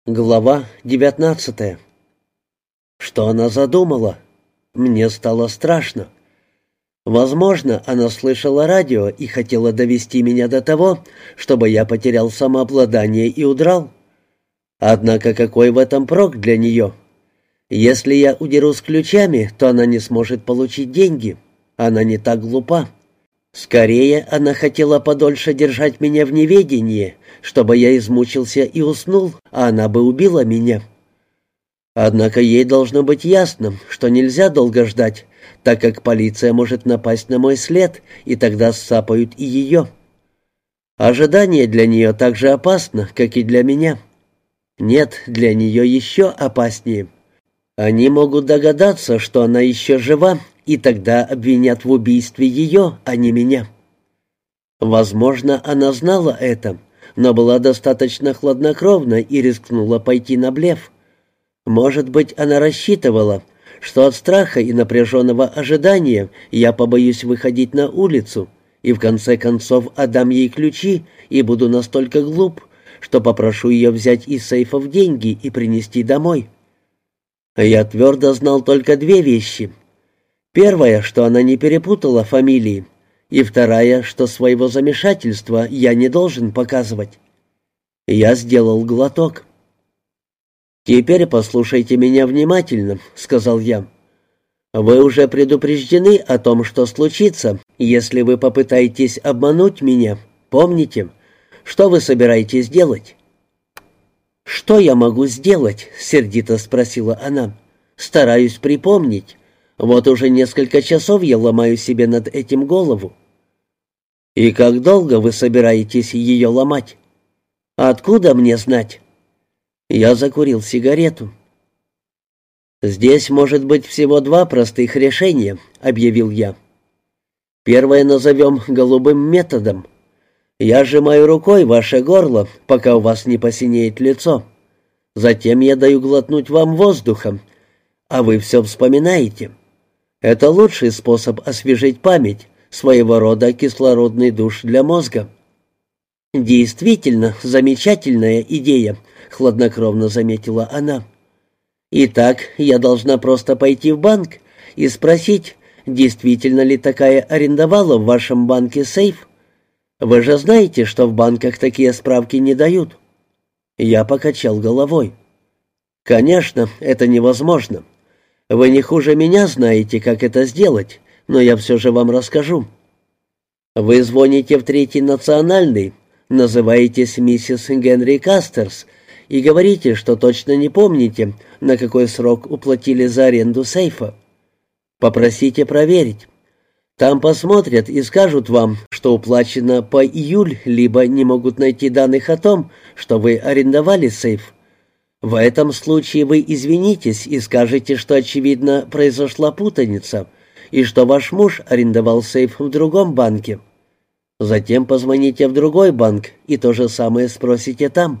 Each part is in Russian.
Глава 19. Что она задумала? Мне стало страшно. Возможно, она слышала радио и хотела довести меня до того, чтобы я потерял самообладание и удрал. Однако какой в этом прок для нее? Если я удеру с ключами, то она не сможет получить деньги. Она не так глупа. Скорее, она хотела подольше держать меня в неведении, чтобы я измучился и уснул, а она бы убила меня. Однако ей должно быть ясно, что нельзя долго ждать, так как полиция может напасть на мой след, и тогда сцапают и ее. Ожидание для нее так же опасно, как и для меня. Нет, для нее еще опаснее. Они могут догадаться, что она еще жива, и тогда обвинят в убийстве ее, а не меня. Возможно, она знала это, но была достаточно хладнокровна и рискнула пойти на блеф. Может быть, она рассчитывала, что от страха и напряженного ожидания я побоюсь выходить на улицу, и в конце концов отдам ей ключи и буду настолько глуп, что попрошу ее взять из сейфов деньги и принести домой. Я твердо знал только две вещи. Первая, что она не перепутала фамилии, и вторая, что своего замешательства я не должен показывать. Я сделал глоток. «Теперь послушайте меня внимательно», — сказал я. «Вы уже предупреждены о том, что случится, если вы попытаетесь обмануть меня. Помните, что вы собираетесь делать?» «Что я могу сделать?» — сердито спросила она. «Стараюсь припомнить. Вот уже несколько часов я ломаю себе над этим голову». «И как долго вы собираетесь ее ломать?» «Откуда мне знать?» Я закурил сигарету. «Здесь может быть всего два простых решения», — объявил я. «Первое назовем голубым методом. Я сжимаю рукой ваше горло, пока у вас не посинеет лицо. Затем я даю глотнуть вам воздухом, а вы все вспоминаете. Это лучший способ освежить память, своего рода кислородный душ для мозга». «Действительно замечательная идея», — хладнокровно заметила она. «Итак, я должна просто пойти в банк и спросить, действительно ли такая арендовала в вашем банке сейф? Вы же знаете, что в банках такие справки не дают». Я покачал головой. «Конечно, это невозможно. Вы не хуже меня знаете, как это сделать, но я все же вам расскажу. Вы звоните в Третий национальный, называетесь миссис Генри Кастерс и говорите, что точно не помните, на какой срок уплатили за аренду сейфа. Попросите проверить. Там посмотрят и скажут вам, что уплачено по июль, либо не могут найти данных о том, что вы арендовали сейф. В этом случае вы извинитесь и скажете, что, очевидно, произошла путаница, и что ваш муж арендовал сейф в другом банке. Затем позвоните в другой банк и то же самое спросите там».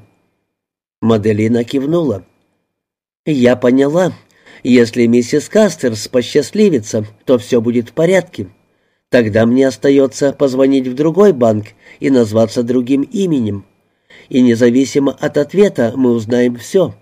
Маделина кивнула. «Я поняла. Если миссис Кастерс посчастливится, то все будет в порядке. Тогда мне остается позвонить в другой банк и назваться другим именем. И независимо от ответа мы узнаем все.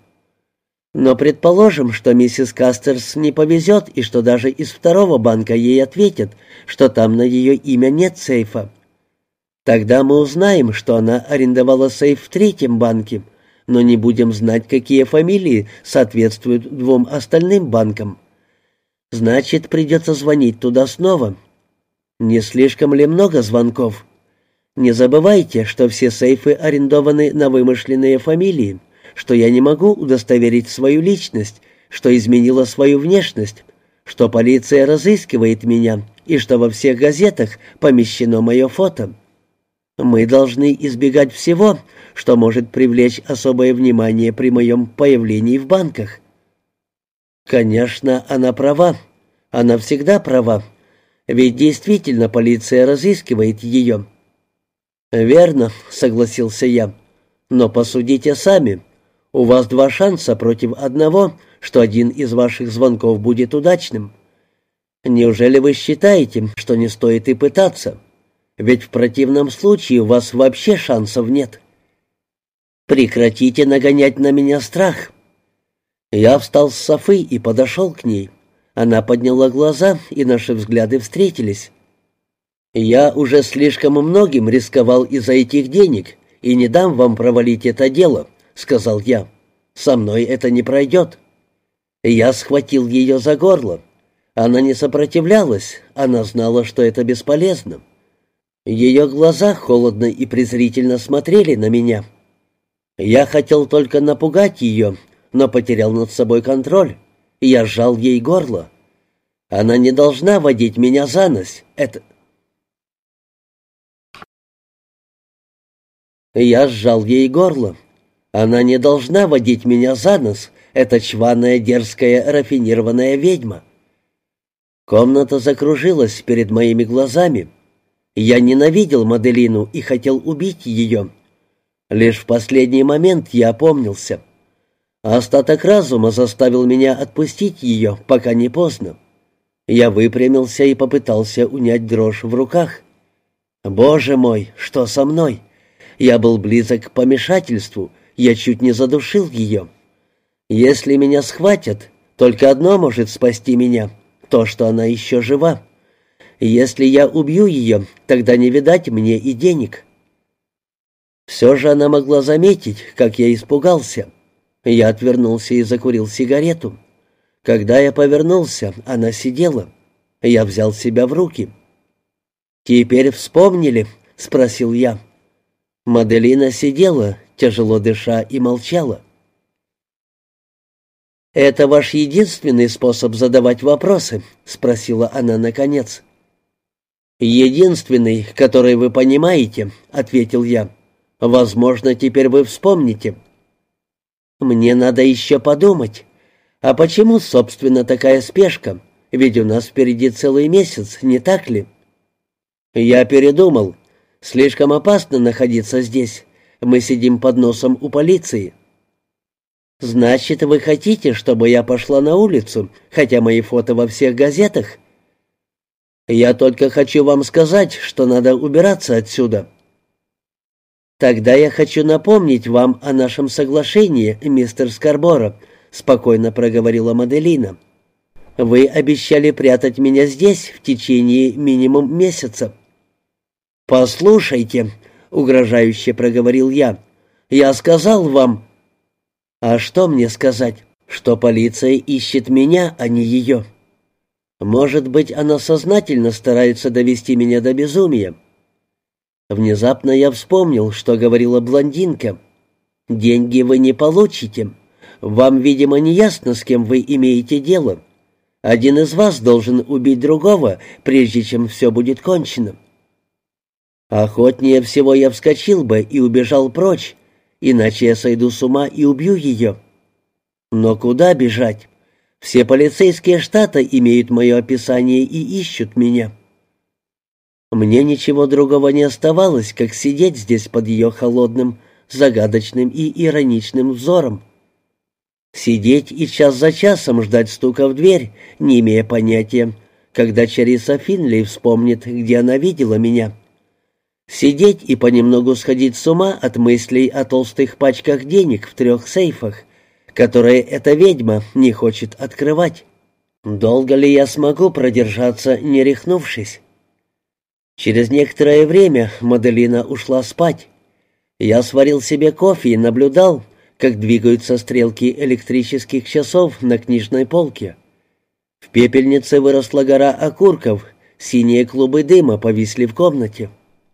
Но предположим, что миссис Кастерс не повезет и что даже из второго банка ей ответят, что там на ее имя нет сейфа. Тогда мы узнаем, что она арендовала сейф в третьем банке, но не будем знать, какие фамилии соответствуют двум остальным банкам. Значит, придется звонить туда снова. Не слишком ли много звонков? Не забывайте, что все сейфы арендованы на вымышленные фамилии, что я не могу удостоверить свою личность, что изменила свою внешность, что полиция разыскивает меня и что во всех газетах помещено мое фото. Мы должны избегать всего, что может привлечь особое внимание при моем появлении в банках». Конечно, она права. Она всегда права. Ведь действительно полиция разыскивает ее. «Верно», — согласился я. «Но посудите сами. У вас два шанса против одного, что один из ваших звонков будет удачным. Неужели вы считаете, что не стоит и пытаться? Ведь в противном случае у вас вообще шансов нет». Прекратите нагонять на меня страх». Я встал с софы и подошел к ней. Она подняла глаза, и наши взгляды встретились. «Я уже слишком многим рисковал из-за этих денег и не дам вам провалить это дело», — сказал я. «Со мной это не пройдет». Я схватил ее за горло. Она не сопротивлялась, она знала, что это бесполезно. Ее глаза холодно и презрительно смотрели на меня. Я хотел только напугать ее, но потерял над собой контроль. Я сжал ей горло. Она не должна водить меня за нос. Я сжал ей горло. Она не должна водить меня за нос. Это чванная, дерзкая, рафинированная ведьма. Комната закружилась перед моими глазами. Я ненавидел Маделину и хотел убить ее. Лишь в последний момент я опомнился. Остаток разума заставил меня отпустить ее, пока не поздно. Я выпрямился и попытался унять дрожь в руках. Боже мой, что со мной? Я был близок к помешательству, я чуть не задушил ее. Если меня схватят, только одно может спасти меня — то, что она еще жива. Если я убью ее, тогда не видать мне и денег. Все же она могла заметить, как я испугался. Я отвернулся и закурил сигарету. Когда я повернулся, она сидела. Я взял себя в руки. «Теперь вспомнили?» — спросил я. Маделина сидела, тяжело дыша, и молчала. «Это ваш единственный способ задавать вопросы?» — спросила она наконец. «Единственный, который вы понимаете», — ответил я. «Возможно, теперь вы вспомните». «Мне надо еще подумать. А почему, собственно, такая спешка? Ведь у нас впереди целый месяц, не так ли?» «Я передумал. Слишком опасно находиться здесь. Мы сидим под носом у полиции». «Значит, вы хотите, чтобы я пошла на улицу, хотя мои фото во всех газетах?» «Я только хочу вам сказать, что надо убираться отсюда». «Тогда я хочу напомнить вам о нашем соглашении, мистер Скарборо», — спокойно проговорила Маделина. «Вы обещали прятать меня здесь в течение минимум месяца». «Послушайте», — угрожающе проговорил я, — «я сказал вам...» «А что мне сказать? Что полиция ищет меня, а не ее? Может быть, она сознательно старается довести меня до безумия?» Внезапно я вспомнил, что говорила блондинка. «Деньги вы не получите. Вам, видимо, не ясно, с кем вы имеете дело. Один из вас должен убить другого, прежде чем все будет кончено». Охотнее всего я вскочил бы и убежал прочь, иначе я сойду с ума и убью ее. Но куда бежать? Все полицейские штата имеют мое описание и ищут меня. Мне ничего другого не оставалось, как сидеть здесь под ее холодным, загадочным и ироничным взором. Сидеть и час за часом ждать стука в дверь, не имея понятия, когда Чариса Финли вспомнит, где она видела меня. Сидеть и понемногу сходить с ума от мыслей о толстых пачках денег в 3 сейфах, которые эта ведьма не хочет открывать. Долго ли я смогу продержаться, не рехнувшись? Через некоторое время Маделина ушла спать. Я сварил себе кофе и наблюдал, как двигаются стрелки электрических часов на книжной полке. В пепельнице выросла гора окурков, синие клубы дыма повисли в комнате.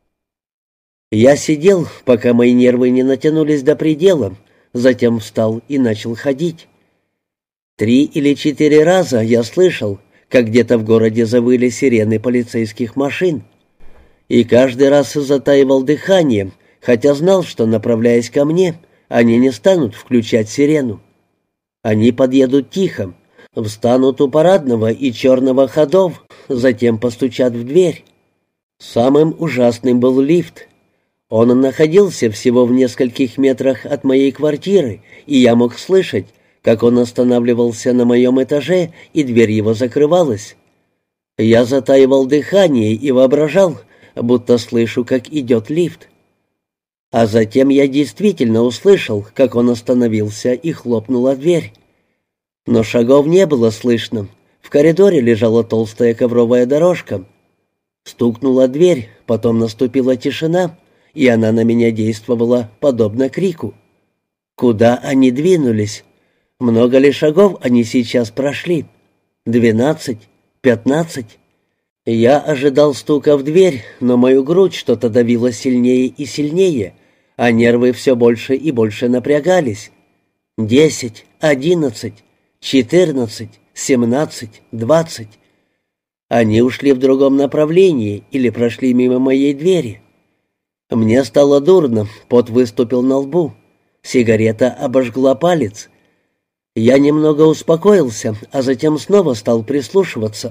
Я сидел, пока мои нервы не натянулись до предела, затем встал и начал ходить. 3 или 4 раза я слышал, как где-то в городе завыли сирены полицейских машин. И каждый раз затаивал дыхание, хотя знал, что, направляясь ко мне, они не станут включать сирену. Они подъедут тихо, встанут у парадного и черного ходов, затем постучат в дверь. Самым ужасным был лифт. Он находился всего в нескольких метрах от моей квартиры, и я мог слышать, как он останавливался на моем этаже, и дверь его закрывалась. Я затаивал дыхание и воображал, будто слышу, как идет лифт. А затем я действительно услышал, как он остановился и хлопнула дверь. Но шагов не было слышно. В коридоре лежала толстая ковровая дорожка. Стукнула дверь, потом наступила тишина, и она на меня действовала подобно крику. Куда они двинулись? Много ли шагов они сейчас прошли? 12, 15? Я ожидал стука в дверь, но мою грудь что-то давило сильнее и сильнее, а нервы все больше и больше напрягались. 10, 11, 14, 17, 20. Они ушли в другом направлении или прошли мимо моей двери. Мне стало дурно, пот выступил на лбу. Сигарета обожгла палец. Я немного успокоился, а затем снова стал прислушиваться.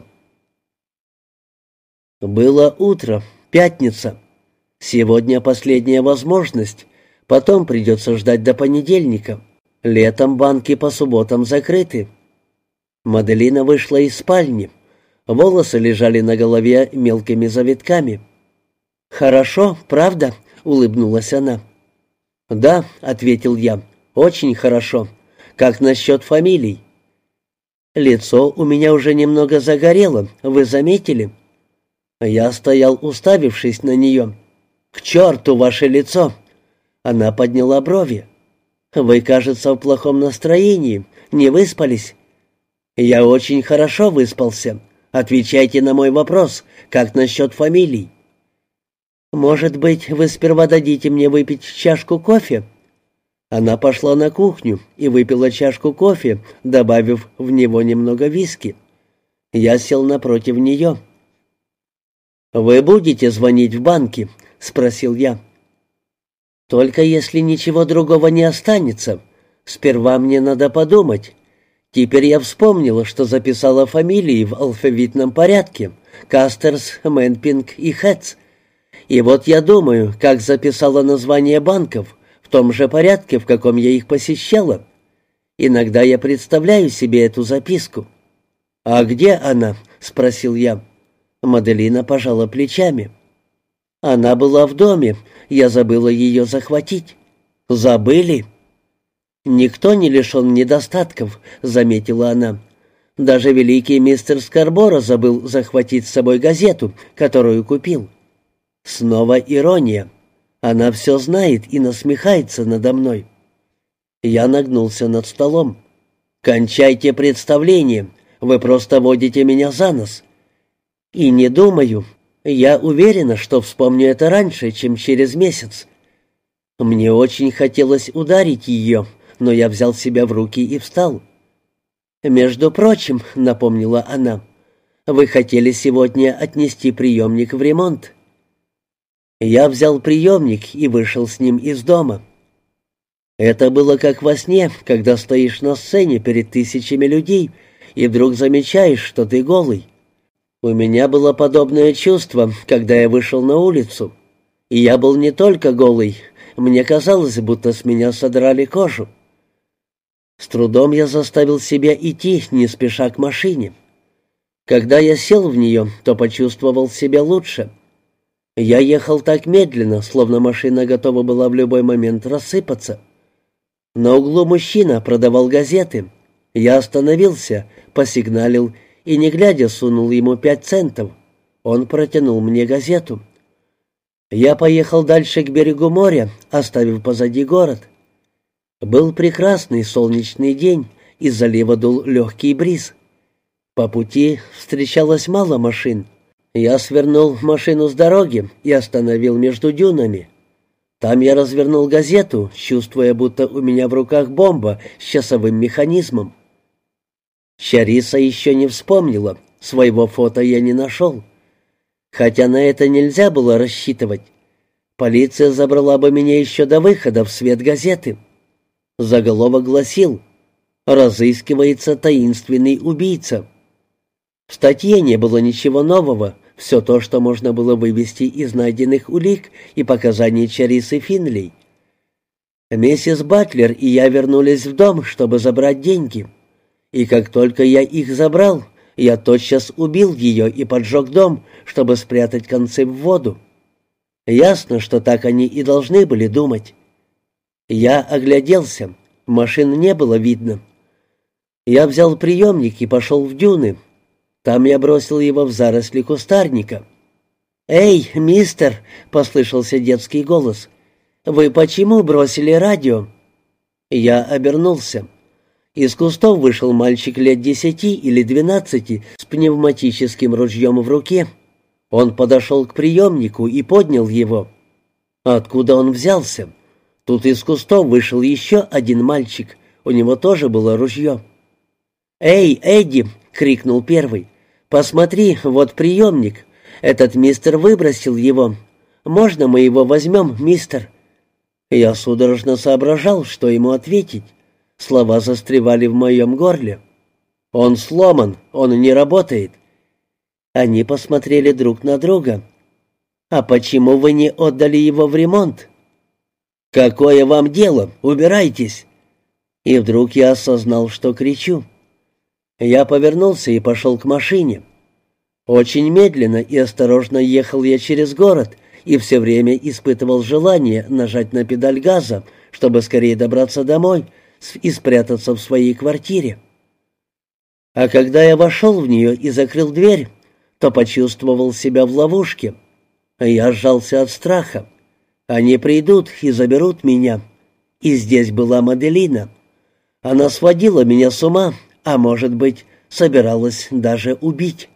Было утро, пятница. Сегодня последняя возможность, потом придется ждать до понедельника. Летом банки по субботам закрыты. Маделина вышла из спальни. Волосы лежали на голове мелкими завитками. «Хорошо, правда?» — улыбнулась она. «Да», — ответил я, — «очень хорошо. Как насчет фамилий?» «Лицо у меня уже немного загорело, вы заметили?» Я стоял, уставившись на нее. «К черту ваше лицо!» Она подняла брови. «Вы, кажется, в плохом настроении. Не выспались?» «Я очень хорошо выспался. Отвечайте на мой вопрос. Как насчет фамилий?» «Может быть, вы сперва дадите мне выпить чашку кофе?» Она пошла на кухню и выпила чашку кофе, добавив в него немного виски. Я сел напротив нее. «Вы будете звонить в банки?» — спросил я. «Только если ничего другого не останется. Сперва мне надо подумать. Теперь я вспомнила, что записала фамилии в алфавитном порядке: Кастерс, Мэнпинг и Хэтс. И вот я думаю, как записала названия банков, в том же порядке, в каком я их посещала. Иногда я представляю себе эту записку». «А где она?» — спросил я. Маделина пожала плечами. «Она была в доме, я забыла ее захватить». «Забыли?» «Никто не лишен недостатков», — заметила она. «Даже великий мистер Скарборо забыл захватить с собой газету, которую купил». Снова ирония. Она все знает и насмехается надо мной. Я нагнулся над столом. «Кончайте представление. Вы просто водите меня за нос». «И не думаю. Я уверена, что вспомню это раньше, чем через месяц». Мне очень хотелось ударить ее, но я взял себя в руки и встал. «Между прочим», — напомнила она, — «вы хотели сегодня отнести приемник в ремонт». Я взял приемник и вышел с ним из дома. Это было как во сне, когда стоишь на сцене перед тысячами людей и вдруг замечаешь, что ты голый. У меня было подобное чувство, когда я вышел на улицу. И я был не только голый, мне казалось, будто с меня содрали кожу. С трудом я заставил себя идти, не спеша к машине. Когда я сел в нее, то почувствовал себя лучше. Я ехал так медленно, словно машина готова была в любой момент рассыпаться. На углу мужчина продавал газеты. Я остановился, посигналил и, не глядя, сунул ему 5 центов. Он протянул мне газету. Я поехал дальше к берегу моря, оставив позади город. Был прекрасный солнечный день, из залива дул легкий бриз. По пути встречалось мало машин. Я свернул машину с дороги и остановил между дюнами. Там я развернул газету, чувствуя, будто у меня в руках бомба с часовым механизмом. Чариса еще не вспомнила, своего фото я не нашел. Хотя на это нельзя было рассчитывать. Полиция забрала бы меня еще до выхода в свет газеты. Заголовок гласил: «Разыскивается таинственный убийца». В статье не было ничего нового, все то, что можно было вывести из найденных улик и показаний Чарисы Финли. Миссис Батлер и я вернулись в дом, чтобы забрать деньги. И как только я их забрал, я тотчас убил ее и поджег дом, чтобы спрятать концы в воду. Ясно, что так они и должны были думать. Я огляделся. Машин не было видно. Я взял приемник и пошел в дюны. Там я бросил его в заросли кустарника. «Эй, мистер!» — послышался детский голос. «Вы почему бросили радио?» Я обернулся. Из кустов вышел мальчик лет 10 или 12 с пневматическим ружьем в руке. Он подошел к приемнику и поднял его. Откуда он взялся? Тут из кустов вышел еще один мальчик. У него тоже было ружье. «Эй, Эдди!» — крикнул первый. «Посмотри, вот приемник. Этот мистер выбросил его. Можно мы его возьмем, мистер?» Я судорожно соображал, что ему ответить. Слова застревали в моем горле. «Он сломан, он не работает». Они посмотрели друг на друга. «А почему вы не отдали его в ремонт?» «Какое вам дело? Убирайтесь!» И вдруг я осознал, что кричу. Я повернулся и пошел к машине. Очень медленно и осторожно ехал я через город и все время испытывал желание нажать на педаль газа, чтобы скорее добраться домой и спрятаться в своей квартире. А когда я вошел в нее и закрыл дверь, то почувствовал себя в ловушке. Я сжался от страха. Они придут и заберут меня. И здесь была Маделина. Она сводила меня с ума, а может быть, собиралась даже убить.